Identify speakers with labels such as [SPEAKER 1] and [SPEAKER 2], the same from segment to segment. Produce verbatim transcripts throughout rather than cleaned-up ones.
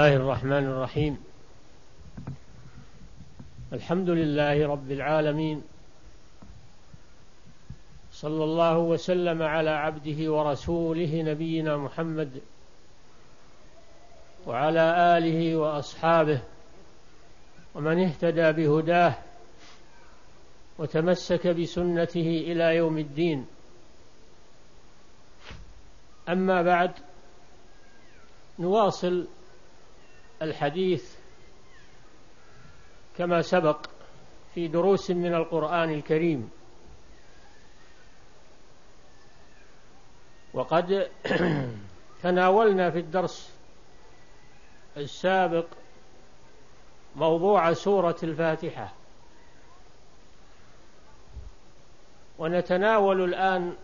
[SPEAKER 1] الله الرحمن الرحيم. الحمد لله رب العالمين، صلى الله وسلم على عبده ورسوله نبينا محمد وعلى آله وأصحابه ومن اهتدى بهداه وتمسك بسنته إلى يوم الدين. أما بعد، نواصل الحديث كما سبق في دروس من القرآن الكريم، وقد تناولنا في الدرس السابق موضوع سورة الفاتحة، ونتناول الآن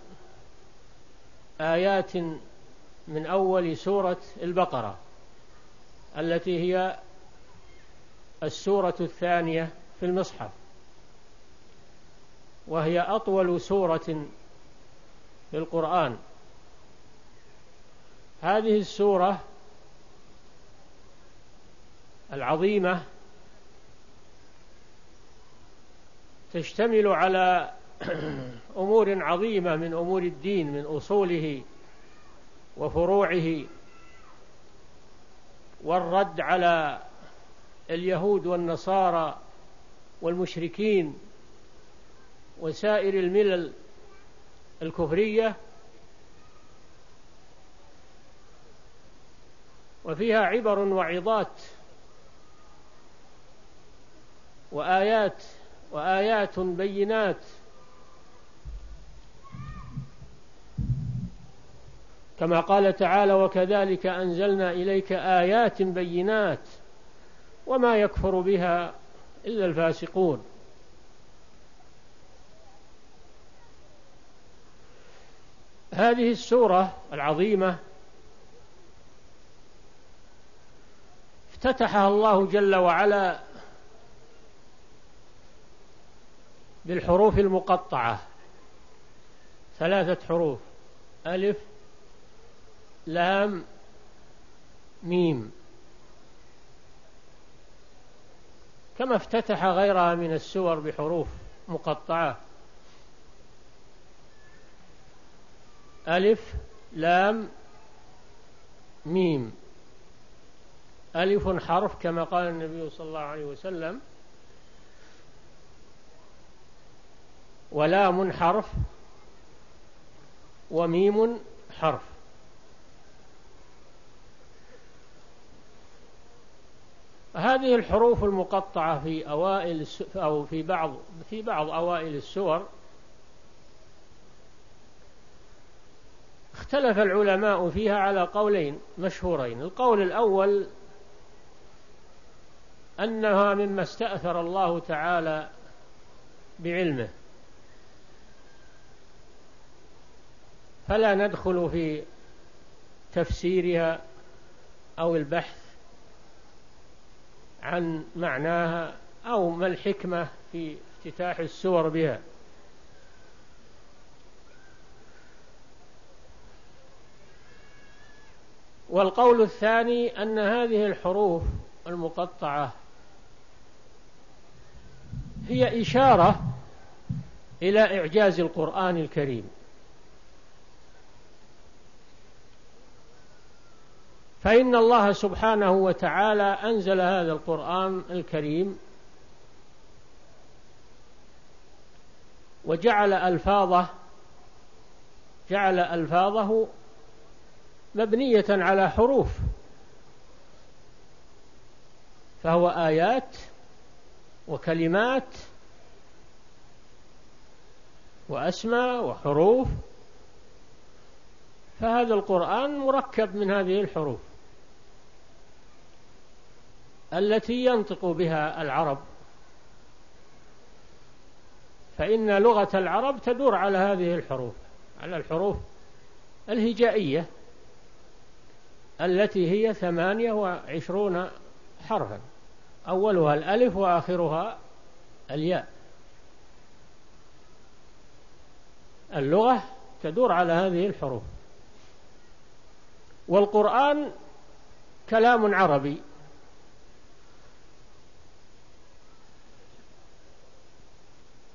[SPEAKER 1] آيات من أول سورة البقرة التي هي السورة الثانية في المصحف، وهي أطول سورة في القرآن. هذه السورة العظيمة تشتمل على أمور عظيمة من أمور الدين، من أصوله وفروعه، والرد على اليهود والنصارى والمشركين وسائر الملل الكفرية، وفيها عبر وعظات وآيات وآيات بينات، كما قال تعالى: وكذلك أنزلنا إليك آيات بينات وما يكفر بها إلا الفاسقون. هذه السورة العظيمة افتتحها الله جل وعلا بالحروف المقطعة، ثلاثة حروف: ألف لام ميم، كما افتتح غيرها من السور بحروف مقطعة: ألف لام ميم. ألف حرف كما قال النبي صلى الله عليه وسلم، ولام حرف، وميم حرف. هذه الحروف المقطعة في أوائل أو في بعض في بعض أوائل السور اختلف العلماء فيها على قولين مشهورين. القول الأول أنها مما استأثر الله تعالى بعلمه، فلا ندخل في تفسيرها أو البحث عن معناها أو ما الحكمة في افتتاح السور بها. والقول الثاني أن هذه الحروف المقطعة هي إشارة إلى إعجاز القرآن الكريم، فإن الله سبحانه وتعالى أنزل هذا القرآن الكريم وجعل ألفاظه جعل ألفاظه مبنية على حروف، فهو آيات وكلمات وأسماء وحروف، فهذا القرآن مركب من هذه الحروف التي ينطق بها العرب، فإن لغة العرب تدور على هذه الحروف، على الحروف الهجائية التي هي ثمانية وعشرون حرفا، أولها الألف وآخرها الياء. اللغة تدور على هذه الحروف، والقرآن كلام عربي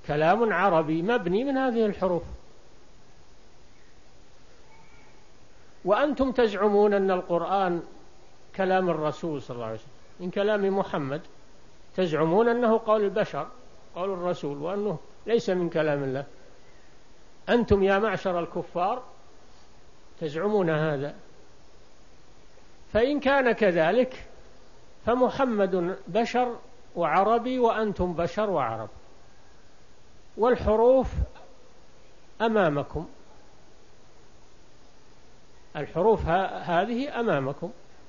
[SPEAKER 1] كلام عربي مبني من هذه الحروف. وأنتم تزعمون أن القرآن كلام الرسول صلى الله عليه وسلم، من كلام محمد، تزعمون أنه قول البشر، قول الرسول، وأنه ليس من كلام الله. أنتم يا معشر الكفار تزعمون هذا. فإن كان كذلك فمحمد بشر وعربي وأنتم بشر وعرب، والحروف أمامكم، الحروف هذه أمامكم.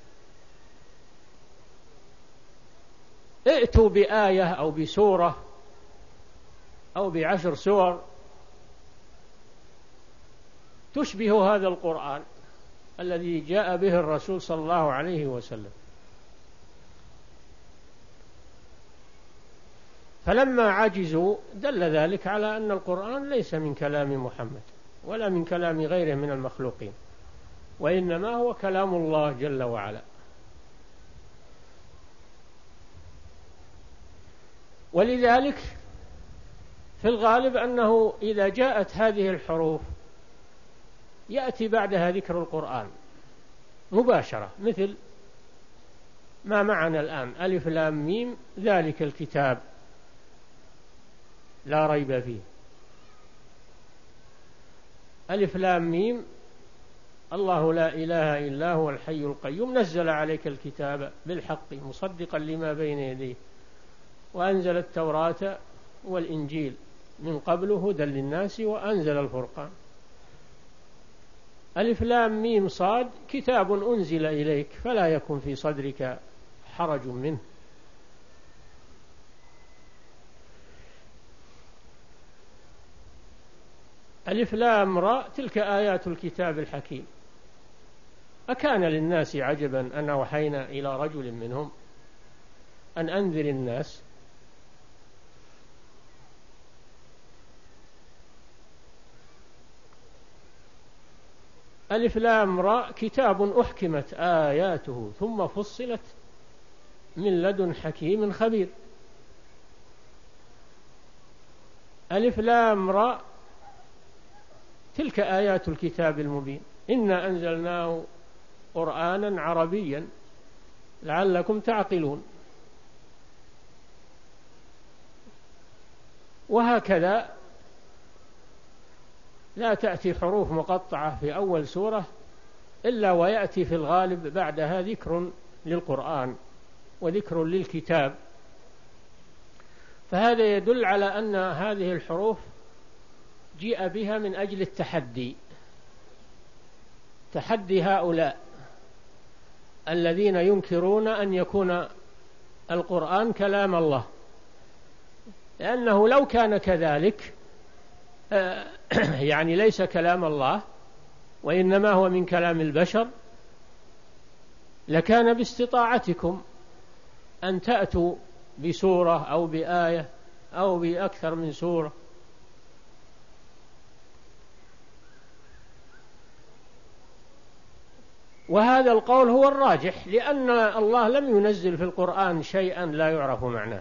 [SPEAKER 1] ائتوا بآية أو بسورة أو بعشر سور تشبه هذا القرآن الذي جاء به الرسول صلى الله عليه وسلم. فلما عجزوا دل ذلك على أن القرآن ليس من كلام محمد ولا من كلام غيره من المخلوقين، وإنما هو كلام الله جل وعلا. ولذلك في الغالب أنه إذا جاءت هذه الحروف يأتي بعدها ذكر القرآن مباشرة، مثل ما معنا الآن: ألف لام ميم ذلك الكتاب لا ريب فيه. ألف لام ميم الله لا إله إلا هو الحي القيوم نزل عليك الكتاب بالحق مصدقا لما بين يديه وأنزل التوراة والإنجيل من قبل هدى للناس وأنزل الفرقان. ألف لام ميم صاد كتاب أنزل إليك فلا يكن في صدرك حرج منه. ألف لام راء تلك آيات الكتاب الحكيم. أكان للناس عجبا أن أوحينا إلى رجل منهم أن أنذر الناس. ألف لام راء كتاب أحكمت آياته ثم فصلت من لدن حكيم خبير. ألف لام راء تلك آيات الكتاب المبين إنا أنزلناه قرآنا عربيا لعلكم تعقلون. وهكذا لا تأتي حروف مقطعة في أول سورة إلا ويأتي في الغالب بعدها ذكر للقرآن وذكر للكتاب. فهذا يدل على أن هذه الحروف جيء بها من أجل التحدي، تحدي هؤلاء الذين ينكرون أن يكون القرآن كلام الله، لأنه لو كان كذلك يعني ليس كلام الله وإنما هو من كلام البشر لكان باستطاعتكم أن تأتوا بسورة أو بآية أو بأكثر من سورة. وهذا القول هو الراجح، لأن الله لم ينزل في القرآن شيئا لا يعرف معناه.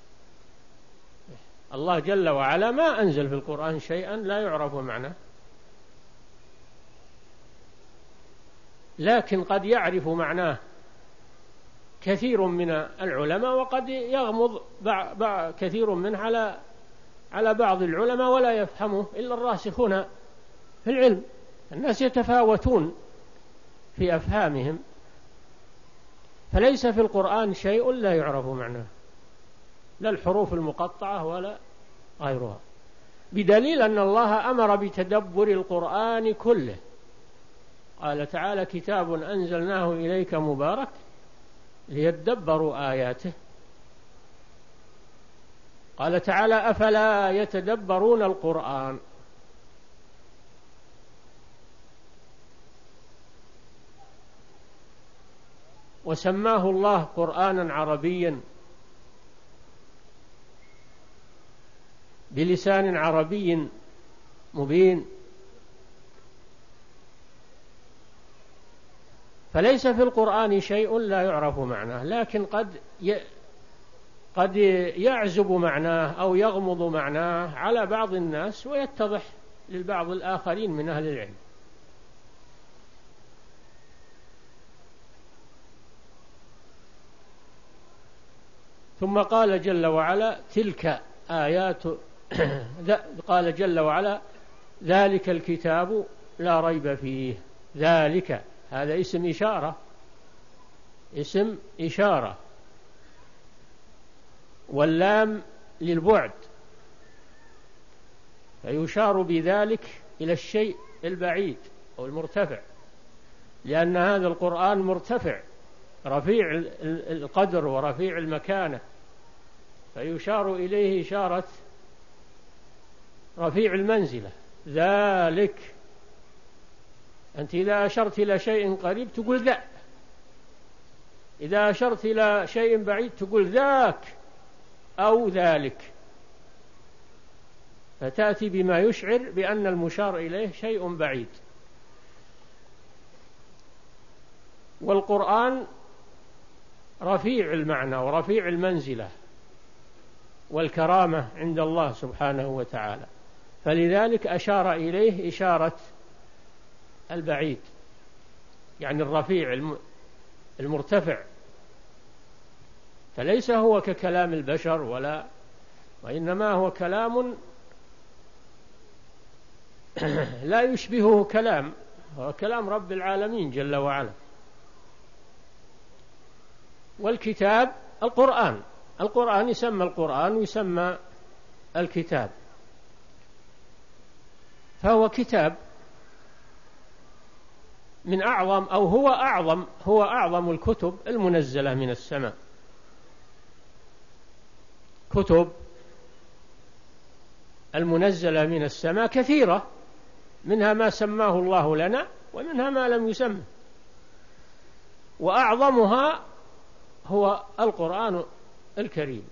[SPEAKER 1] الله جل وعلا ما أنزل في القرآن شيئا لا يعرف معناه، لكن قد يعرف معناه كثير من العلماء وقد يغمض كثير منه على على بعض العلماء ولا يفهمه إلا الراسخون في العلم. الناس يتفاوتون في أفهامهم، فليس في القرآن شيء لا يعرف معناه، لا الحروف المقطعة ولا غيرها، بدليل أن الله أمر بتدبر القرآن كله. قال تعالى: كتاب أنزلناه إليك مبارك ليدبروا آياته. قال تعالى: أفلا يتدبرون القرآن. وسماه الله قرآنا عربيا بلسان عربي مبين. فليس في القرآن شيء لا يعرف معناه، لكن قد ي... قد يعزب معناه أو يغمض معناه على بعض الناس ويتضح للبعض الآخرين من أهل العلم. ثم قال جل وعلا تلك آيات قال جل وعلا ذلك الكتاب لا ريب فيه. ذلك هذا اسم إشارة، اسم إشارة، واللام للبعد، فيشار بذلك إلى الشيء البعيد أو المرتفع، لأن هذا القرآن مرتفع رفيع القدر ورفيع المكانة، فيشار إليه إشارة رفيع المنزلة. ذلك، أنت إذا أشرت إلى شيء قريب تقول ذا، إذا أشرت إلى شيء بعيد تقول ذاك أو ذلك، فتأتي بما يشعر بأن المشار إليه شيء بعيد. والقرآن رفيع المعنى ورفيع المنزلة والكرامة عند الله سبحانه وتعالى، فلذلك أشار إليه إشارة البعيد، يعني الرفيع المرتفع، فليس هو ككلام البشر ولا، وإنما هو كلام لا يشبهه كلام، هو كلام رب العالمين جل وعلا. والكتاب القرآن، القرآن يسمى القرآن ويسمى الكتاب، فهو كتاب من أعظم أو هو أعظم هو أعظم الكتب المنزلة من السماء. كتب المنزلة من السماء كثيرة، منها ما سماه الله لنا ومنها ما لم يسمه، وأعظمها هو القرآن الكريم.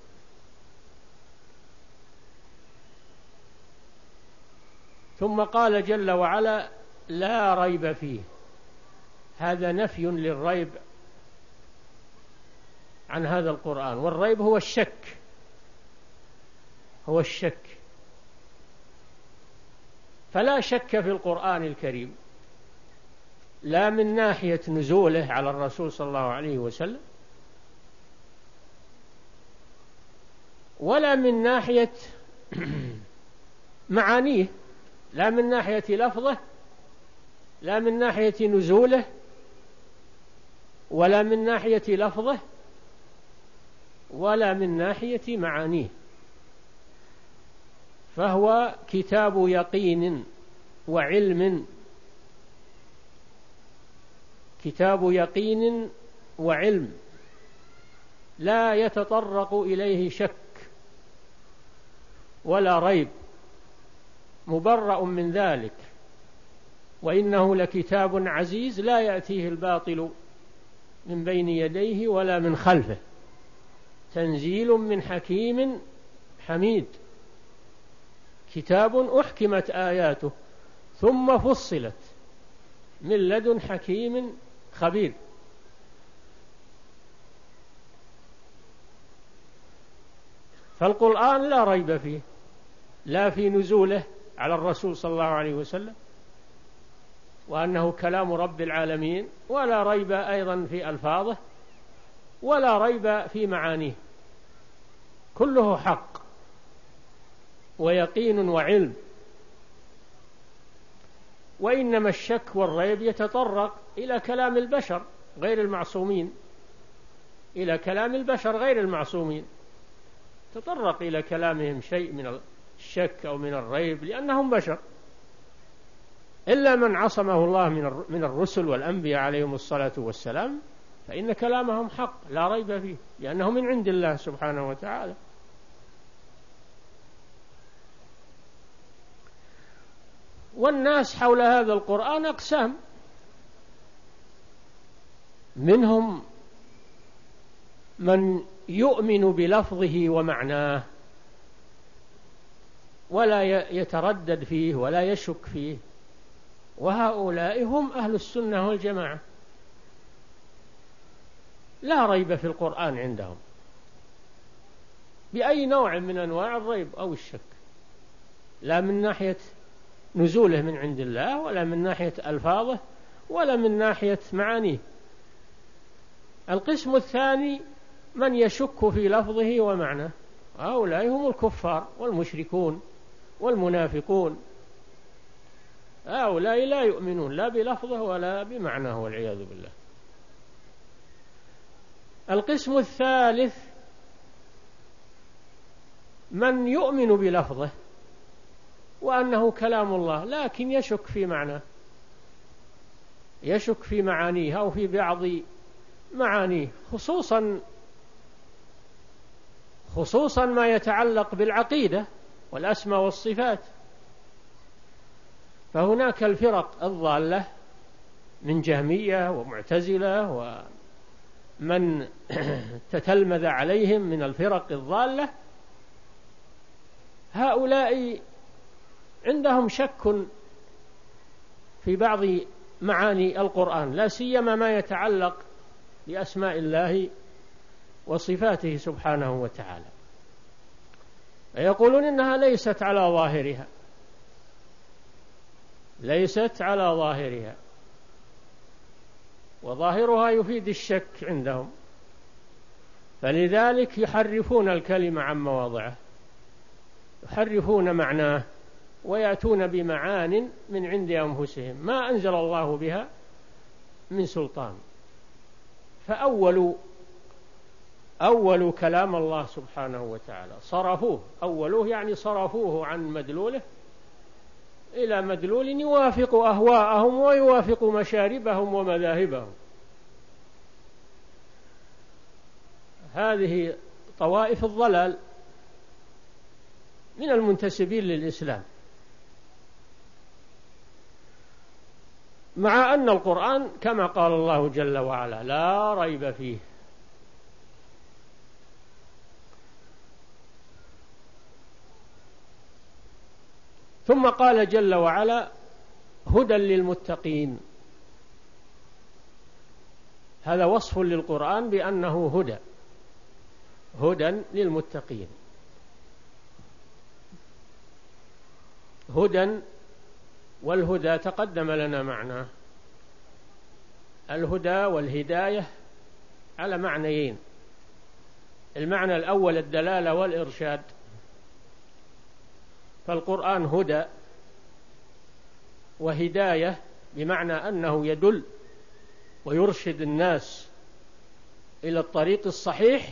[SPEAKER 1] ثم قال جل وعلا لا ريب فيه، هذا نفي للريب عن هذا القرآن، والريب هو الشك، هو الشك، فلا شك في القرآن الكريم، لا من ناحية نزوله على الرسول صلى الله عليه وسلم، ولا من ناحية معانيه، لا من ناحية لفظه، لا من ناحية نزوله، ولا من ناحية لفظه، ولا من ناحية معانيه، فهو كتاب يقين وعلم، كتاب يقين وعلم لا يتطرق إليه شك ولا ريب، مبرأ من ذلك. وإنه لكتاب عزيز لا يأتيه الباطل من بين يديه ولا من خلفه، تنزيل من حكيم حميد، كتاب أحكمت آياته ثم فصلت من لدن حكيم خبير. فالقرآن لا ريب فيه، لا في نزوله على الرسول صلى الله عليه وسلم وأنه كلام رب العالمين، ولا ريب أيضا في ألفاظه، ولا ريب في معانيه، كله حق ويقين وعلم. وإنما الشك والريب يتطرق إلى كلام البشر غير المعصومين، إلى كلام البشر غير المعصومين، تطرق إلى كلامهم شيء من الشك أو من الريب لأنهم بشر، إلا من عصمه الله من الرسل والأنبياء عليهم الصلاة والسلام، فإن كلامهم حق لا ريب فيه، لأنه من عند الله سبحانه وتعالى. والناس حول هذا القرآن أقسام، منهم من يؤمن بلفظه ومعناه ولا يتردد فيه ولا يشك فيه، وهؤلاء هم أهل السنة والجماعة، لا ريب في القرآن عندهم. بأي نوع من أنواع الريب أو الشك، لا من ناحية نزوله من عند الله، ولا من ناحية ألفاظه، ولا من ناحية معانيه. القسم الثاني من يشك في لفظه ومعناه، هؤلاء هم الكفار والمشركون والمنافقون، هؤلاء لا يؤمنون لا بلفظه ولا بمعناه والعياذ بالله. القسم الثالث من يؤمن بلفظه وأنه كلام الله، لكن يشك في معناه، يشك في معانيه أو في بعض معانيه، خصوصا خصوصا ما يتعلق بالعقيدة والأسماء والصفات. فهناك الفرق الضالة من جهمية ومعتزلة ومن تتلمذ عليهم من الفرق الضالة، هؤلاء عندهم شك في بعض معاني القرآن، لا سيما ما يتعلق بأسماء الله وصفاته سبحانه وتعالى، يقولون إنها ليست على ظاهرها، ليست على ظاهرها، وظاهرها يفيد الشك عندهم، فلذلك يحرفون الكلمة عن مواضعه، يحرفون معناه ويأتون بمعان من عند أنفسهم ما أنزل الله بها من سلطان. فأول أول كلام الله سبحانه وتعالى صرفوه، أولوه يعني صرفوه عن مدلوله إلى مدلول يوافق أهواءهم ويوافق مشاربهم ومذاهبهم. هذه طوائف الضلال من المنتسبين للإسلام، مع أن القرآن كما قال الله جل وعلا لا ريب فيه. ثم قال جل وعلا هدى للمتقين، هذا وصف للقرآن بأنه هدى، هدى للمتقين. هدى والهدى تقدم لنا معناه، الهدى والهداية على معنيين، المعنى الأول الدلالة والإرشاد، فالقرآن هدى وهداية بمعنى أنه يدل ويرشد الناس إلى الطريق الصحيح،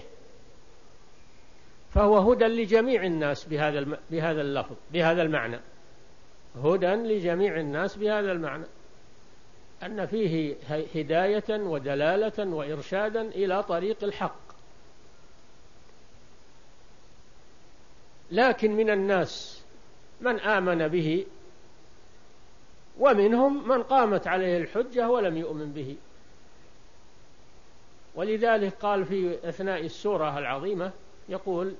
[SPEAKER 1] فهو هدى لجميع الناس بهذا بهذا اللفظ بهذا المعنى، هدى لجميع الناس بهذا المعنى، أن فيه هداية ودلالة وإرشادا إلى طريق الحق. لكن من الناس من آمن به، ومنهم من قامت عليه الحجة ولم يؤمن به. ولذلك قال في أثناء السورة العظيمة يقول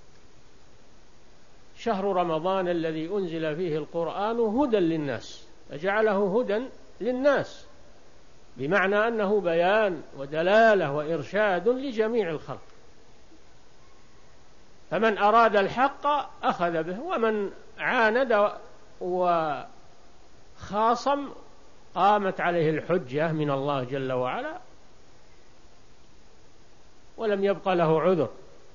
[SPEAKER 1] شهر رمضان الذي أنزل فيه القرآن هدى للناس، فجعله هدى للناس بمعنى أنه بيان ودلالة وإرشاد لجميع الخلق، فمن أراد الحق أخذ به، ومن عاند وخاصم قامت عليه الحجة من الله جل وعلا ولم يبق له عذر.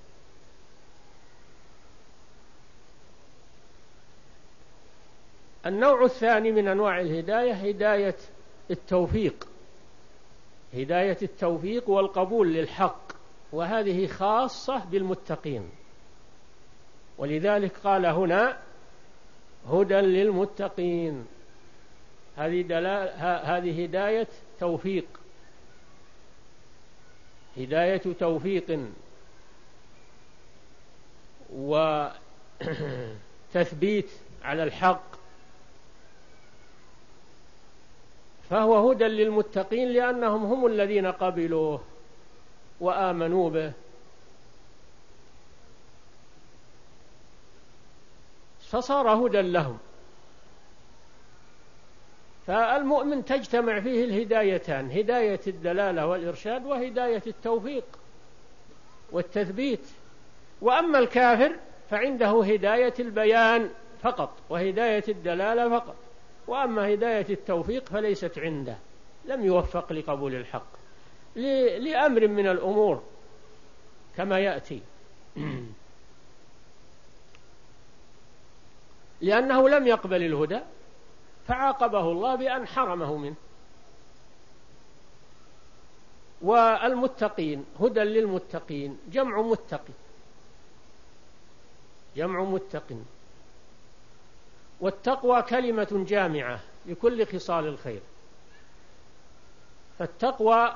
[SPEAKER 1] النوع الثاني من أنواع الهداية هداية التوفيق، هداية التوفيق والقبول للحق، وهذه خاصة بالمتقين، ولذلك قال هنا هدى للمتقين. هذه دلالة، هذه هداية توفيق، هداية توفيق وتثبيت على الحق، فهو هدى للمتقين لأنهم هم الذين قبلوه وآمنوا به، فصار هدى لهم. فالمؤمن تجتمع فيه الهدايتان، هداية الدلالة والإرشاد وهداية التوفيق والتثبيت، وأما الكافر فعنده هداية البيان فقط وهداية الدلالة فقط، وأما هداية التوفيق فليست عنده، لم يوفق لقبول الحق لأمر من الأمور كما يأتي لأنه لم يقبل الهدى فعاقبه الله بأن حرمه منه. والمتقين هدى للمتقين جمع متقي، جمع متق، والتقوى كلمة جامعة لكل خصال الخير، فالتقوى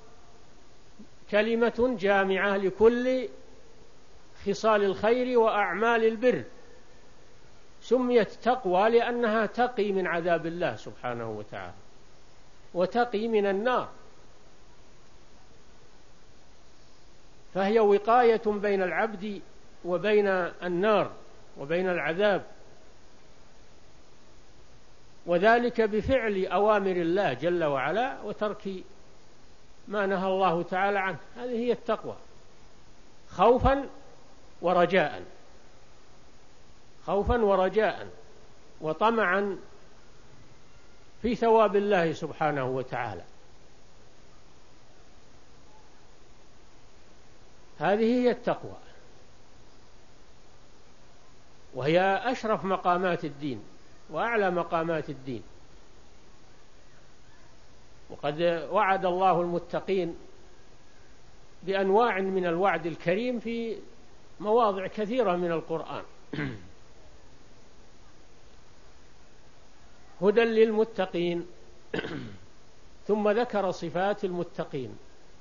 [SPEAKER 1] كلمة جامعة لكل خصال الخير وأعمال البر، سميت تقوى لأنها تقي من عذاب الله سبحانه وتعالى وتقي من النار، فهي وقاية بين العبد وبين النار وبين العذاب، وذلك بفعل أوامر الله جل وعلا وترك ما نهى الله تعالى عنه. هذه هي التقوى، خوفا ورجاء، خوفا ورجاء وطمعا في ثواب الله سبحانه وتعالى. هذه هي التقوى، وهي أشرف مقامات الدين وأعلى مقامات الدين. وقد وعد الله المتقين بأنواع من الوعد الكريم في مواضع كثيرة من القرآن. هدى للمتقين. ثم ذكر صفات المتقين،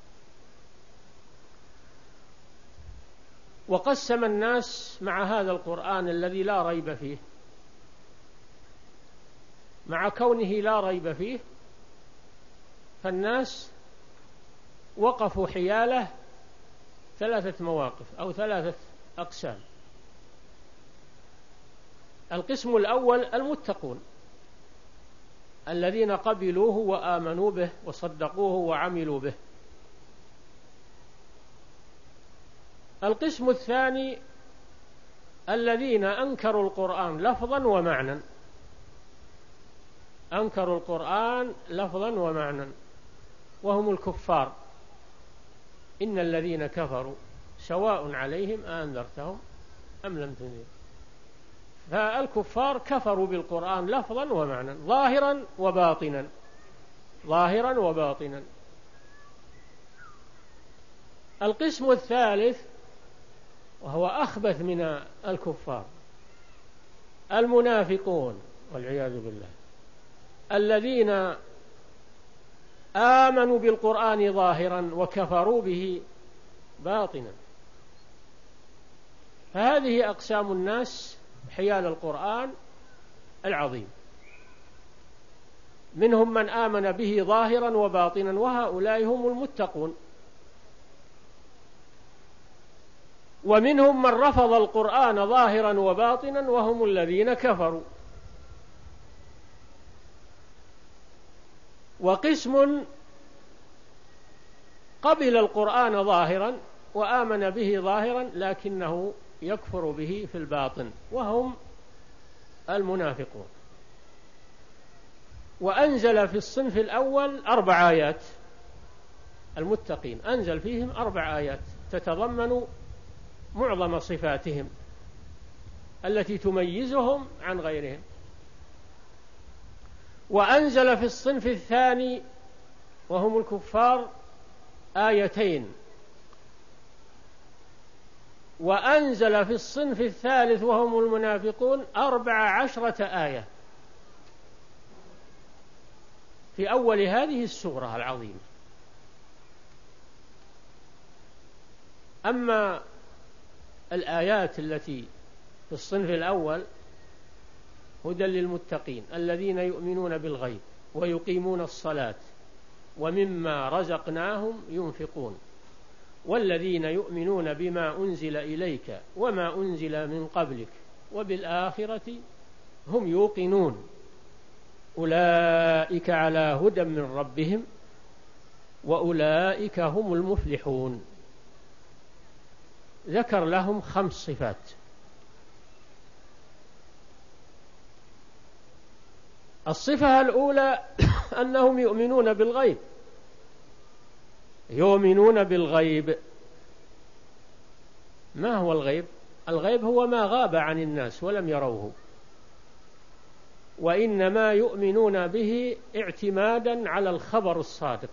[SPEAKER 1] وقسم الناس مع هذا القرآن الذي لا ريب فيه، مع كونه لا ريب فيه، فالناس وقفوا حياله ثلاثة مواقف أو ثلاثة أقسام. القسم الأول المتقون الذين قبلوه وآمنوا به وصدقوه وعملوا به. القسم الثاني الذين أنكروا القرآن لفظا ومعنى، أنكروا القرآن لفظا ومعنى، وهم الكفار. إن الذين كفروا سواء عليهم أنذرتهم أم لم تنذر. فالكفار كفروا بالقرآن لفظا ومعنى، ظاهرا وباطنا، ظاهرا وباطنا. القسم الثالث وهو أخبث من الكفار، المنافقون والعياذ بالله، الذين آمنوا بالقرآن ظاهرا وكفروا به باطنا. فهذه أقسام الناس حيال القرآن العظيم، منهم من آمن به ظاهرا وباطنا، وهؤلاء هم المتقون. ومنهم من رفض القرآن ظاهرا وباطنا، وهم الذين كفروا. وقسم قبل القرآن ظاهرا وآمن به ظاهرا لكنه يكفر به في الباطن، وهم المنافقون. وأنزل في الصنف الأول أربع آيات، المتقين أنزل فيهم أربع آيات تتضمن معظم صفاتهم التي تميزهم عن غيرهم. وأنزل في الصنف الثاني وهم الكفار آيتين، وأنزل في الصنف الثالث وهم المنافقون أربع عشرة آية في أول هذه السورة العظيمة. أما الآيات التي في الصنف الأول هدى للمتقين الذين يؤمنون بالغيب ويقيمون الصلاة ومما رزقناهم ينفقون والذين يؤمنون بما أنزل إليك وما أنزل من قبلك وبالآخرة هم يوقنون أولئك على هدى من ربهم وأولئك هم المفلحون. ذكر لهم خمس صفات. الصفة الأولى أنهم يؤمنون بالغيب، يؤمنون بالغيب. ما هو الغيب؟ الغيب هو ما غاب عن الناس ولم يروه، وإنما يؤمنون به اعتمادا على الخبر الصادق.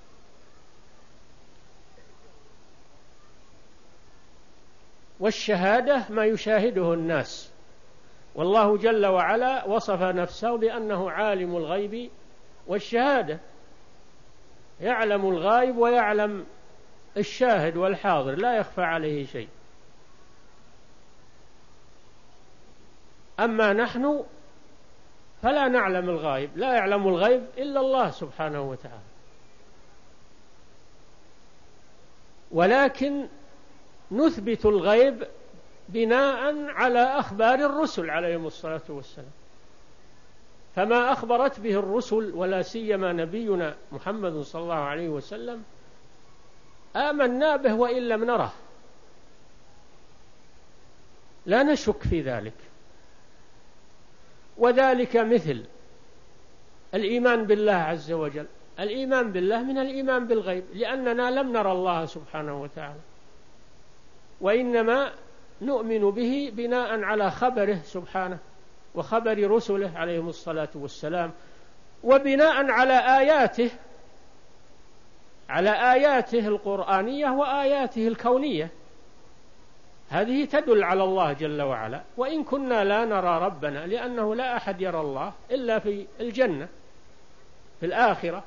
[SPEAKER 1] والشهادة ما يشاهده الناس، والله جل وعلا وصف نفسه بأنه عالم الغيب والشهادة، يعلم الغائب ويعلم الشاهد والحاضر، لا يخفى عليه شيء. أما نحن فلا نعلم الغائب، لا يعلم الغيب إلا الله سبحانه وتعالى، ولكن نثبت الغيب بناء على أخبار الرسل عليهم الصلاة والسلام. فما أخبرت به الرسل ولا سيما نبينا محمد صلى الله عليه وسلم آمنا به وإن لم نره، لا نشك في ذلك. وذلك مثل الإيمان بالله عز وجل. الإيمان بالله من الإيمان بالغيب، لأننا لم نرى الله سبحانه وتعالى، وإنما نؤمن به بناء على خبره سبحانه وخبر رسله عليهم الصلاة والسلام، وبناء على آياته، على آياته القرآنية وآياته الكونية، هذه تدل على الله جل وعلا. وإن كنا لا نرى ربنا، لأنه لا أحد يرى الله إلا في الجنة في الآخرة،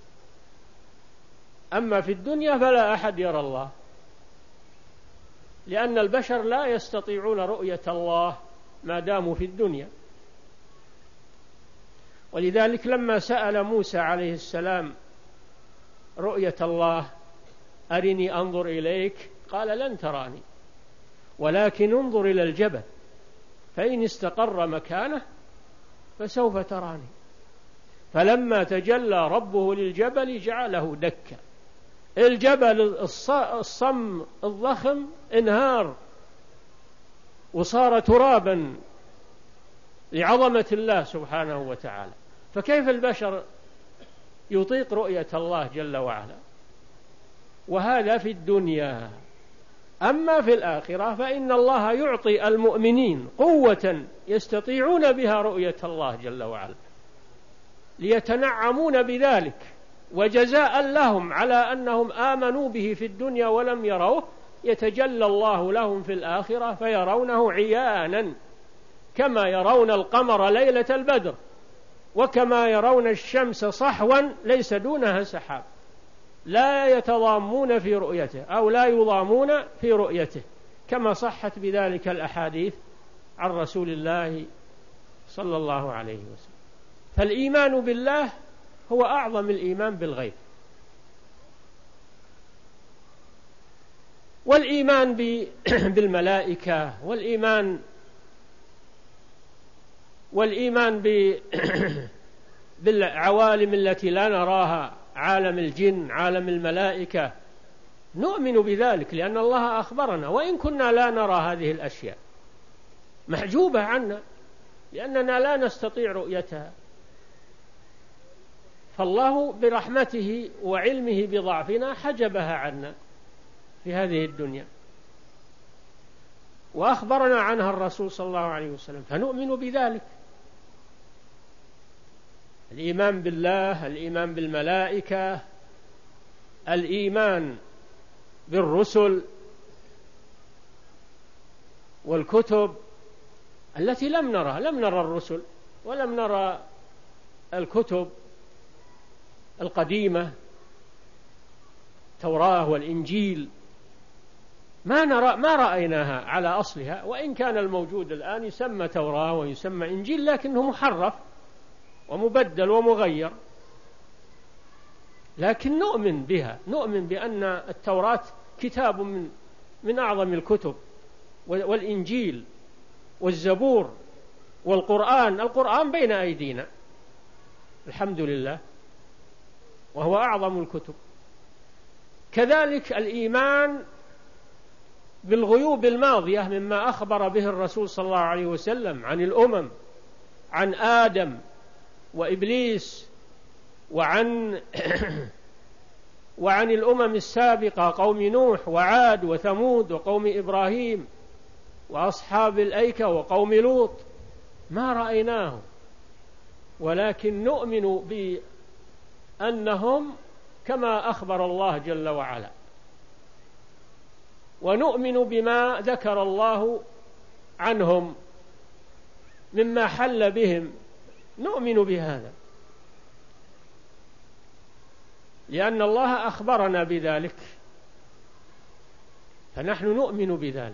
[SPEAKER 1] أما في الدنيا فلا أحد يرى الله، لأن البشر لا يستطيعون رؤية الله ما داموا في الدنيا. ولذلك لما سأل موسى عليه السلام رؤية الله أرني أنظر إليك، قال لن تراني ولكن انظر إلى الجبل فإن استقر مكانه فسوف تراني. فلما تجلى ربه للجبل جعله دكا، الجبل الصم الضخم انهار وصار ترابا لعظمة الله سبحانه وتعالى. فكيف البشر يطيق رؤية الله جل وعلا؟ وهذا في الدنيا. أما في الآخرة فإن الله يعطي المؤمنين قوة يستطيعون بها رؤية الله جل وعلا، ليتنعمون بذلك، وجزاء لهم على أنهم آمنوا به في الدنيا ولم يروه، يتجلى الله لهم في الآخرة فيرونه عيانا كما يرون القمر ليلة البدر، وكما يرون الشمس صحوا ليس دونها سحاب، لا يتضامون في رؤيته أو لا يضامون في رؤيته، كما صحت بذلك الأحاديث عن رسول الله صلى الله عليه وسلم. فالإيمان بالله هو أعظم الإيمان بالغيب. والإيمان بالملائكة، والإيمان والإيمان بالعوالم التي لا نراها، عالم الجن، عالم الملائكة، نؤمن بذلك لأن الله أخبرنا، وإن كنا لا نرى هذه الأشياء محجوبة عنا لأننا لا نستطيع رؤيتها، فالله برحمته وعلمه بضعفنا حجبها عنا في هذه الدنيا، وأخبرنا عنها الرسول صلى الله عليه وسلم، فنؤمن بذلك. الإيمان بالله، الإيمان بالملائكة، الإيمان بالرسل والكتب التي لم نرها، لم نرى الرسل ولم نرى الكتب القديمة، التوراة والإنجيل، ما نرى ما رأيناها على أصلها، وإن كان الموجود الآن يسمى توراة ويسمى إنجيل لكنه محرف ومبدل ومغير، لكن نؤمن بها، نؤمن بأن التوراة كتاب من من أعظم الكتب، والإنجيل والزبور والقرآن، القرآن بين أيدينا الحمد لله وهو أعظم الكتب. كذلك الإيمان بالغيوب الماضية مما أخبر به الرسول صلى الله عليه وسلم عن الأمم، عن آدم وإبليس، وعن وعن الأمم السابقة قوم نوح وعاد وثمود وقوم إبراهيم وأصحاب الأيكة وقوم لوط، ما رأيناه، ولكن نؤمن بأنهم كما أخبر الله جل وعلا، ونؤمن بما ذكر الله عنهم مما حل بهم، نؤمن بهذا لأن الله أخبرنا بذلك، فنحن نؤمن بذلك.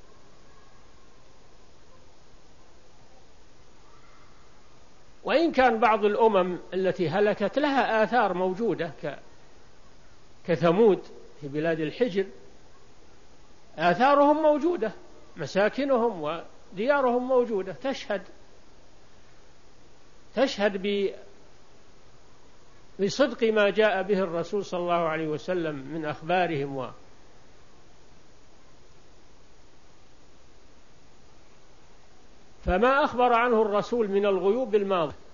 [SPEAKER 1] وإن كان بعض الأمم التي هلكت لها آثار موجودة كثمود في بلاد الحجر، آثارهم موجودة، مساكنهم وديارهم موجودة، تشهد تشهد بصدق ما جاء به الرسول صلى الله عليه وسلم من أخبارهم و فما أخبر عنه الرسول من الغيوب الماضية